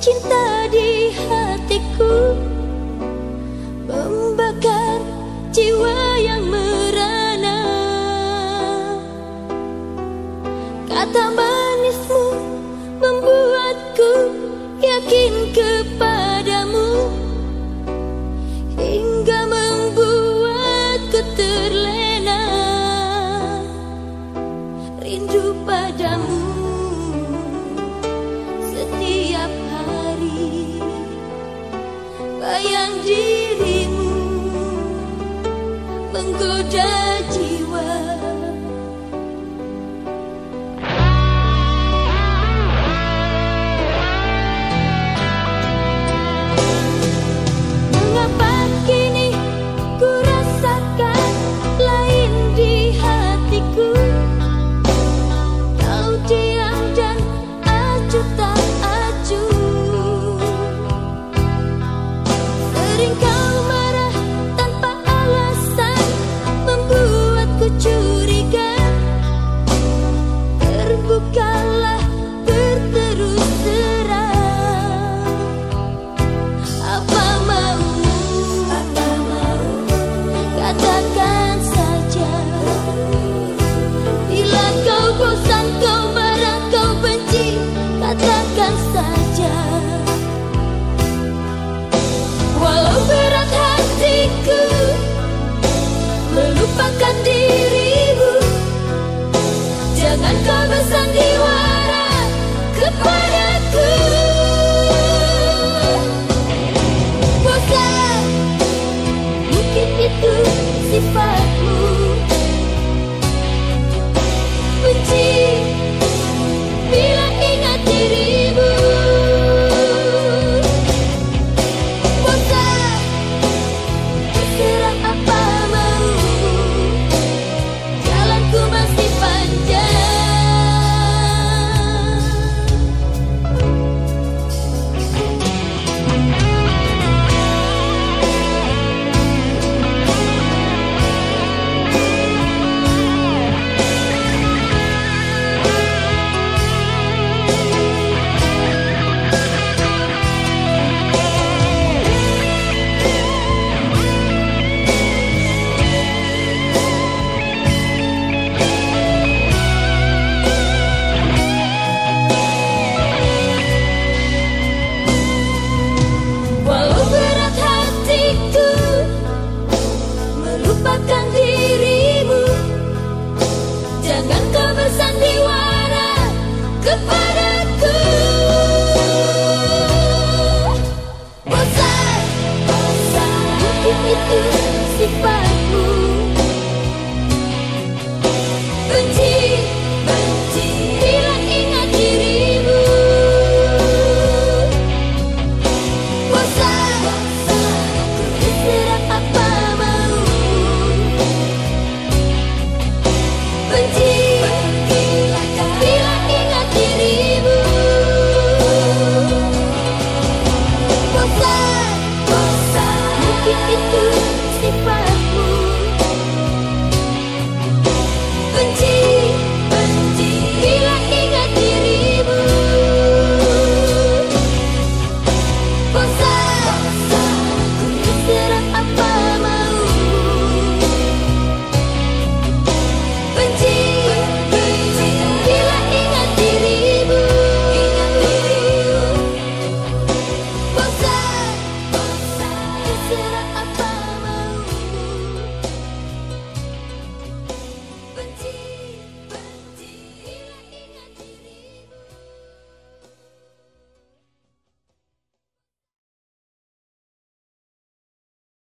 cinta di hatiku, membakar jiwa yang merana. Kata manismu membuatku yakin kepadamu, hingga membuatku terlena rindu padamu. Setiap hari bayang dirimu menggoda jiwa. Mengapa kini ku rasakan lain di hatiku? Kau diam dan acuh tak acuh. Sering kau marah tanpa alasan, membuatku curiga. Terbukalah berterus terang. Apa maumu? Katakan saja. Bila kau bosan, kau marah, kau benci, katakan saja.